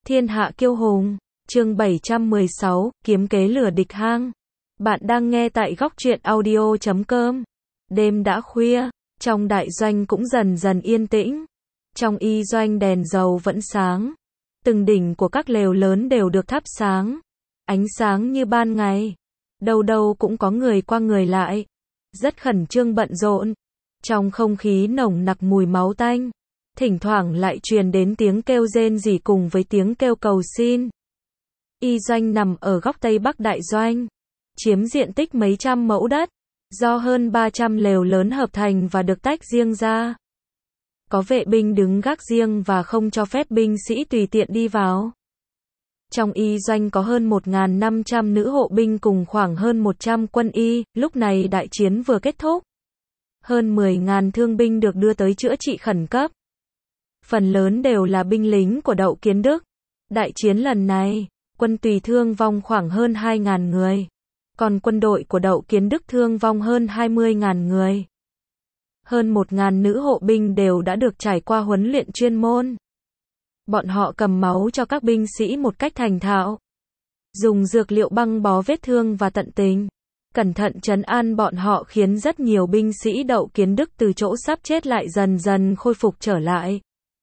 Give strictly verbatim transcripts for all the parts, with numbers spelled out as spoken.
Thiên hạ kiêu hùng, chương bảy trăm mười sáu, kiếm kế lửa địch hang. Bạn đang nghe tại góc truyện audio chấm com. Đêm đã khuya, trong đại doanh cũng dần dần yên tĩnh. Trong y doanh đèn dầu vẫn sáng. Từng đỉnh của các lều lớn đều được thắp sáng. Ánh sáng như ban ngày. Đâu đâu cũng có người qua người lại. Rất khẩn trương bận rộn. Trong không khí nồng nặc mùi máu tanh. Thỉnh thoảng lại truyền đến tiếng kêu rên rỉ cùng với tiếng kêu cầu xin. Y doanh nằm ở góc tây bắc đại doanh, chiếm diện tích mấy trăm mẫu đất, do hơn ba trăm lều lớn hợp thành và được tách riêng ra. Có vệ binh đứng gác riêng và không cho phép binh sĩ tùy tiện đi vào. Trong y doanh có hơn một nghìn năm trăm nữ hộ binh cùng khoảng hơn một trăm quân y, lúc này đại chiến vừa kết thúc. Hơn mười nghìn thương binh được đưa tới chữa trị khẩn cấp. Phần lớn đều là binh lính của Đậu Kiến Đức. Đại chiến lần này, quân Tùy thương vong khoảng hơn hai nghìn người. Còn quân đội của Đậu Kiến Đức thương vong hơn hai mươi nghìn người. Hơn một nghìn nữ hộ binh đều đã được trải qua huấn luyện chuyên môn. Bọn họ cầm máu cho các binh sĩ một cách thành thạo. Dùng dược liệu băng bó vết thương và tận tình. Cẩn thận trấn an bọn họ khiến rất nhiều binh sĩ Đậu Kiến Đức từ chỗ sắp chết lại dần dần khôi phục trở lại.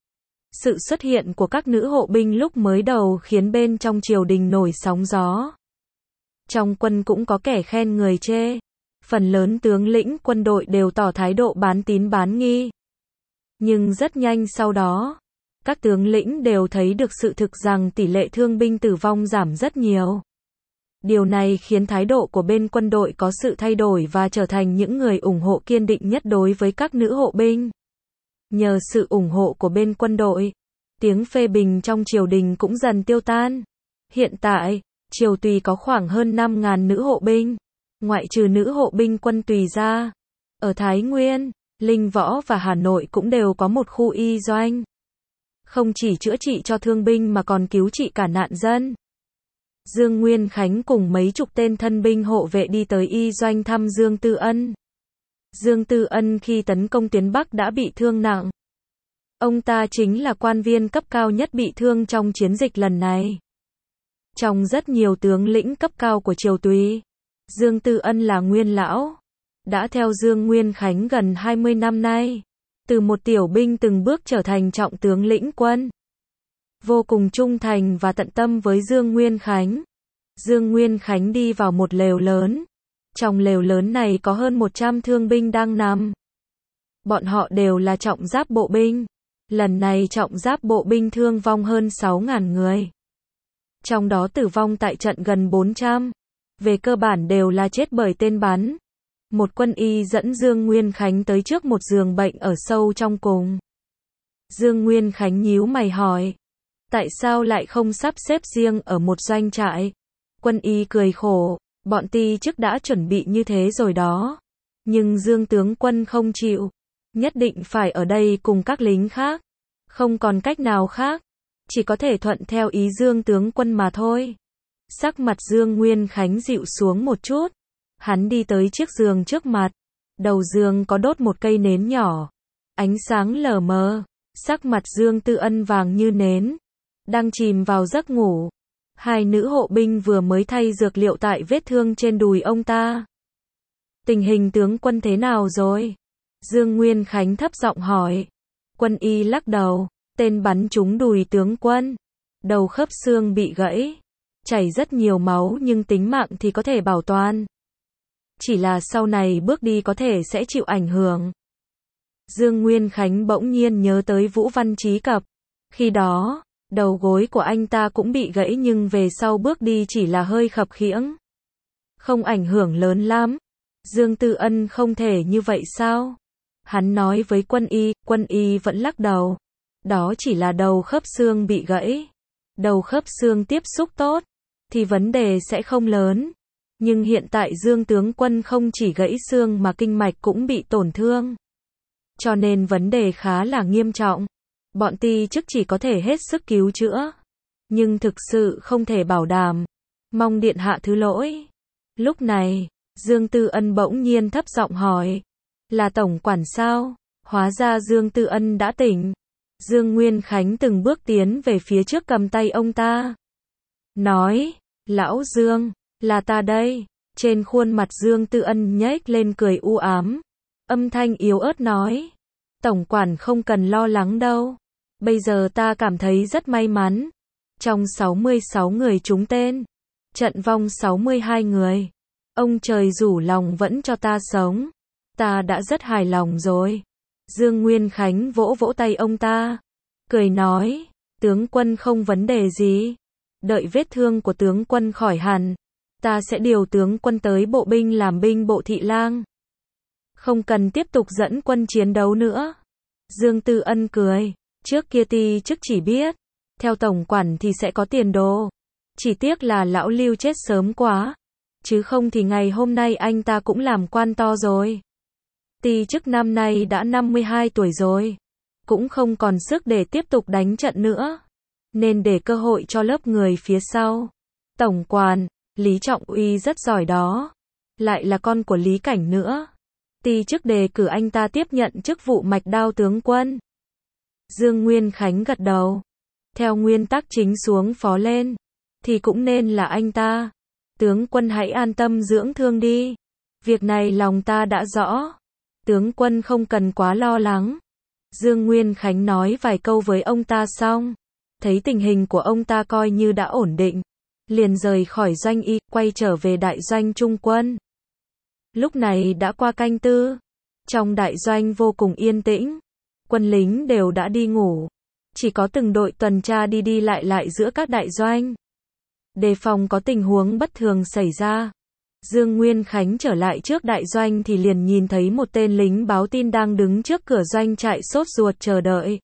Sự xuất hiện của các nữ hộ binh lúc mới đầu khiến bên trong triều đình nổi sóng gió. Trong quân cũng có kẻ khen người chê. Phần lớn tướng lĩnh quân đội đều tỏ thái độ bán tín bán nghi. Nhưng rất nhanh sau đó, các tướng lĩnh đều thấy được sự thực rằng tỷ lệ thương binh tử vong giảm rất nhiều. Điều này khiến thái độ của bên quân đội có sự thay đổi và trở thành những người ủng hộ kiên định nhất đối với các nữ hộ binh. Nhờ sự ủng hộ của bên quân đội, tiếng phê bình trong triều đình cũng dần tiêu tan. Hiện tại, triều Tùy có khoảng hơn năm nghìn nữ hộ binh, ngoại trừ nữ hộ binh quân Tùy ra. Ở Thái Nguyên, Linh Võ và Hà Nội cũng đều có một khu y doanh. Không chỉ chữa trị cho thương binh mà còn cứu trị cả nạn dân. Dương Nguyên Khánh cùng mấy chục tên thân binh hộ vệ đi tới y doanh thăm Dương Tư Ân. Dương Tư Ân khi tấn công Tiến Bắc đã bị thương nặng. Ông ta chính là quan viên cấp cao nhất bị thương trong chiến dịch lần này. Trong rất nhiều tướng lĩnh cấp cao của triều Tùy, Dương Tư Ân là nguyên lão. Đã theo Dương Nguyên Khánh gần hai mươi năm nay. Từ một tiểu binh từng bước trở thành trọng tướng lĩnh quân. Vô cùng trung thành và tận tâm với Dương Nguyên Khánh. Dương Nguyên Khánh đi vào một lều lớn. Trong lều lớn này có hơn một trăm thương binh đang nằm. Bọn họ đều là trọng giáp bộ binh. Lần này trọng giáp bộ binh thương vong hơn sáu nghìn người. Trong đó tử vong tại trận gần bốn trăm. Về cơ bản đều là chết bởi tên bắn. Một quân y dẫn Dương Nguyên Khánh tới trước một giường bệnh ở sâu trong cùng. Dương Nguyên Khánh nhíu mày hỏi. Tại sao lại không sắp xếp riêng ở một doanh trại? Quân y cười khổ. Bọn ti trước đã chuẩn bị như thế rồi đó. Nhưng Dương tướng quân không chịu. Nhất định phải ở đây cùng các lính khác. Không còn cách nào khác. Chỉ có thể thuận theo ý Dương tướng quân mà thôi. Sắc mặt Dương Nguyên Khánh dịu xuống một chút. Hắn đi tới chiếc giường trước mặt. Đầu giường có đốt một cây nến nhỏ. Ánh sáng lờ mờ. Sắc mặt Dương Tư Ân vàng như nến. Đang chìm vào giấc ngủ. Hai nữ hộ binh vừa mới thay dược liệu tại vết thương trên đùi ông ta. Tình hình tướng quân thế nào rồi? Dương Nguyên Khánh thấp giọng hỏi. Quân y lắc đầu. Tên bắn trúng đùi tướng quân. Đầu khớp xương bị gãy. Chảy rất nhiều máu nhưng tính mạng thì có thể bảo toàn. Chỉ là sau này bước đi có thể sẽ chịu ảnh hưởng. Dương Nguyên Khánh bỗng nhiên nhớ tới Vũ Văn Chí Cập. Khi đó, đầu gối của anh ta cũng bị gãy nhưng về sau bước đi chỉ là hơi khập khiễng. Không ảnh hưởng lớn lắm. Dương Tư Ân không thể như vậy sao? Hắn nói với quân y, quân y vẫn lắc đầu. Đó chỉ là đầu khớp xương bị gãy. Đầu khớp xương tiếp xúc tốt, thì vấn đề sẽ không lớn. Nhưng hiện tại Dương tướng quân không chỉ gãy xương mà kinh mạch cũng bị tổn thương. Cho nên vấn đề khá là nghiêm trọng. Bọn ti chức chỉ có thể hết sức cứu chữa. Nhưng thực sự không thể bảo đảm. Mong điện hạ thứ lỗi. Lúc này, Dương Tư Ân bỗng nhiên thấp giọng hỏi. Là tổng quản sao? Hóa ra Dương Tư Ân đã tỉnh. Dương Nguyên Khánh từng bước tiến về phía trước cầm tay ông ta. Nói, lão Dương, là ta đây. Trên khuôn mặt Dương Tư Ân nhếch lên cười u ám. Âm thanh yếu ớt nói, tổng quản không cần lo lắng đâu. Bây giờ ta cảm thấy rất may mắn. Trong sáu mươi sáu người trúng tên, trận vong sáu mươi hai người. Ông trời rủ lòng vẫn cho ta sống. Ta đã rất hài lòng rồi. Dương Nguyên Khánh vỗ vỗ tay ông ta, cười nói, tướng quân không vấn đề gì. Đợi vết thương của tướng quân khỏi hẳn, ta sẽ điều tướng quân tới bộ binh làm binh bộ thị lang. Không cần tiếp tục dẫn quân chiến đấu nữa. Dương Tư Ân cười, trước kia ti chức chỉ biết, theo tổng quản thì sẽ có tiền đồ. Chỉ tiếc là lão Lưu chết sớm quá, chứ không thì ngày hôm nay anh ta cũng làm quan to rồi. Ti chức năm nay đã năm mươi hai tuổi rồi, cũng không còn sức để tiếp tục đánh trận nữa, nên để cơ hội cho lớp người phía sau. Tổng quản, Lý Trọng Uy rất giỏi đó, lại là con của Lý Cảnh nữa. Ti chức đề cử anh ta tiếp nhận chức vụ mạch đao tướng quân. Dương Nguyên Khánh gật đầu. Theo nguyên tắc chính xuống phó lên, thì cũng nên là anh ta. Tướng quân hãy an tâm dưỡng thương đi. Việc này lòng ta đã rõ. Tướng quân không cần quá lo lắng. Dương Nguyên Khánh nói vài câu với ông ta xong, thấy tình hình của ông ta coi như đã ổn định, liền rời khỏi doanh y, quay trở về đại doanh trung quân. Lúc này đã qua canh tư, trong đại doanh vô cùng yên tĩnh, quân lính đều đã đi ngủ, chỉ có từng đội tuần tra đi đi lại lại giữa các đại doanh, đề phòng có tình huống bất thường xảy ra. Dương Nguyên Khánh trở lại trước đại doanh thì liền nhìn thấy một tên lính báo tin đang đứng trước cửa doanh trại sốt ruột chờ đợi.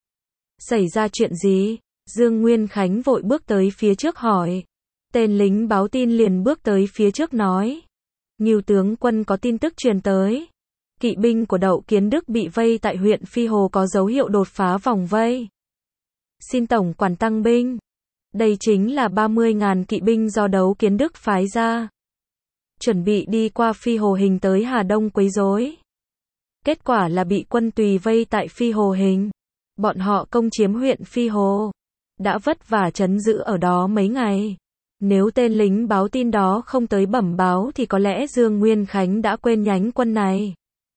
Xảy ra chuyện gì? Dương Nguyên Khánh vội bước tới phía trước hỏi. Tên lính báo tin liền bước tới phía trước nói, Ngưu tướng quân có tin tức truyền tới. Kỵ binh của Đậu Kiến Đức bị vây tại huyện Phi Hồ có dấu hiệu đột phá vòng vây. Xin tổng quản tăng binh. Đây chính là ba mươi nghìn kỵ binh do Đậu Kiến Đức phái ra, chuẩn bị đi qua Phi Hồ Hình tới Hà Đông quấy rối. Kết quả là bị quân Tùy vây tại Phi Hồ Hình. Bọn họ công chiếm huyện Phi Hồ, đã vất vả trấn giữ ở đó mấy ngày. Nếu tên lính báo tin đó không tới bẩm báo thì có lẽ Dương Nguyên Khánh đã quên nhánh quân này.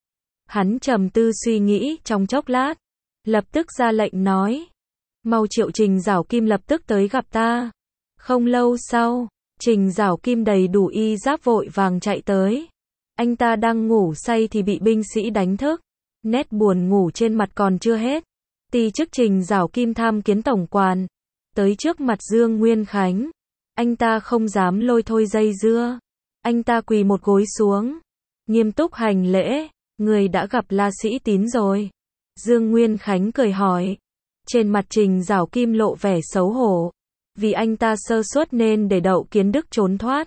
Hắn trầm tư suy nghĩ trong chốc lát, lập tức ra lệnh nói, mau triệu Trình Giảo Kim lập tức tới gặp ta. Không lâu sau, Trình Giảo Kim đầy đủ y giáp vội vàng chạy tới. Anh ta đang ngủ say thì bị binh sĩ đánh thức. Nét buồn ngủ trên mặt còn chưa hết. Ti chức Trình Giảo Kim tham kiến tổng quản. Tới trước mặt Dương Nguyên Khánh. Anh ta không dám lôi thôi dây dưa. Anh ta quỳ một gối xuống, nghiêm túc hành lễ. Người đã gặp La Sĩ Tín rồi. Dương Nguyên Khánh cười hỏi. Trên mặt Trình Giảo Kim lộ vẻ xấu hổ. Vì anh ta sơ suất nên để Đậu Kiến Đức trốn thoát.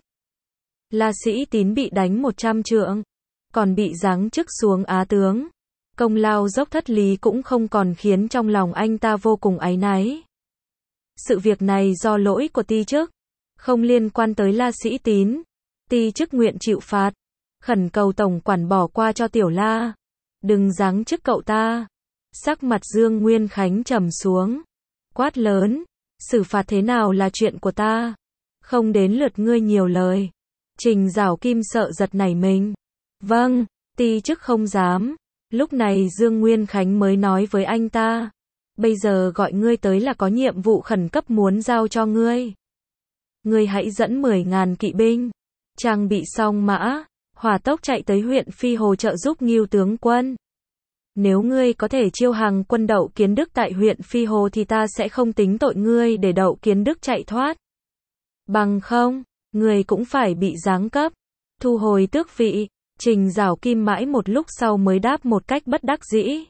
La Sĩ Tín bị đánh một trăm trượng, còn bị giáng chức xuống á tướng. Công lao dốc thất lý cũng không còn khiến trong lòng anh ta vô cùng áy náy. Sự việc này do lỗi của ti chức, không liên quan tới La Sĩ Tín. Ti chức nguyện chịu phạt, khẩn cầu tổng quản bỏ qua cho tiểu La, đừng giáng chức cậu ta. Sắc mặt Dương Nguyên Khánh trầm xuống, quát lớn, xử phạt thế nào là chuyện của ta, không đến lượt ngươi nhiều lời. Trình Giảo Kim sợ giật nảy mình. Vâng, ti chức không dám. Lúc này Dương Nguyên Khánh mới nói với anh ta, bây giờ gọi ngươi tới là có nhiệm vụ khẩn cấp muốn giao cho ngươi. Ngươi hãy dẫn mười nghìn kỵ binh, trang bị song mã, hỏa tốc chạy tới huyện Phi Hồ trợ giúp Ngưu tướng quân. Nếu ngươi có thể chiêu hàng quân Đậu Kiến Đức tại huyện Phi Hồ thì ta sẽ không tính tội ngươi để Đậu Kiến Đức chạy thoát. Bằng không, ngươi cũng phải bị giáng cấp, thu hồi tước vị. Trình Giảo Kim mãi một lúc sau mới đáp một cách bất đắc dĩ.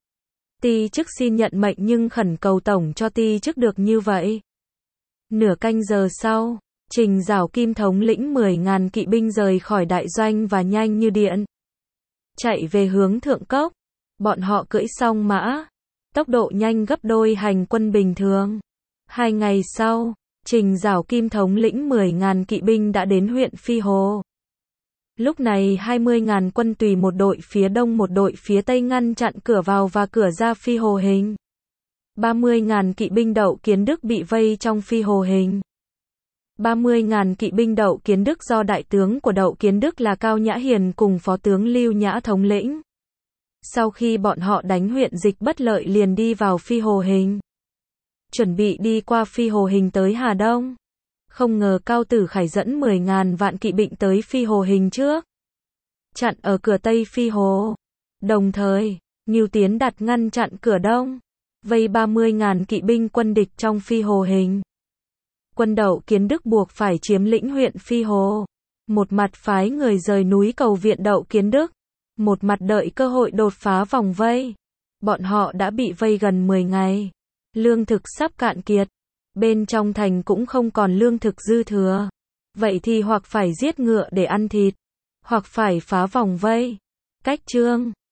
Ti chức xin nhận mệnh nhưng khẩn cầu tổng cho ti chức được như vậy. Nửa canh giờ sau, Trình Giảo Kim thống lĩnh mười nghìn kỵ binh rời khỏi đại doanh và nhanh như điện chạy về hướng Thượng Cốc. Bọn họ cưỡi song mã, tốc độ nhanh gấp đôi hành quân bình thường. Hai ngày sau, Trình Giảo Kim thống lĩnh mười nghìn kỵ binh đã đến huyện Phi Hồ. Lúc này hai mươi nghìn quân Tùy một đội phía đông một đội phía tây ngăn chặn cửa vào và cửa ra Phi Hồ Hình. ba mươi nghìn kỵ binh Đậu Kiến Đức bị vây trong Phi Hồ Hình. ba mươi nghìn kỵ binh Đậu Kiến Đức do đại tướng của Đậu Kiến Đức là Cao Nhã Hiền cùng phó tướng Lưu Nhã thống lĩnh. Sau khi bọn họ đánh huyện Dịch Bất Lợi liền đi vào Phi Hồ Hình. Chuẩn bị đi qua Phi Hồ Hình tới Hà Đông. Không ngờ Cao Tử Khải dẫn mười nghìn vạn kỵ binh tới Phi Hồ Hình trước. Chặn ở cửa Tây Phi Hồ. Đồng thời, Ngưu Tiến Đạt ngăn chặn cửa Đông. Vây ba mươi nghìn kỵ binh quân địch trong Phi Hồ Hình. Quân Đậu Kiến Đức buộc phải chiếm lĩnh huyện Phi Hồ. Một mặt phái người rời núi cầu viện Đậu Kiến Đức. Một mặt đợi cơ hội đột phá vòng vây. Bọn họ đã bị vây gần mười ngày. Lương thực sắp cạn kiệt. Bên trong thành cũng không còn lương thực dư thừa. Vậy thì hoặc phải giết ngựa để ăn thịt, hoặc phải phá vòng vây. Cách chương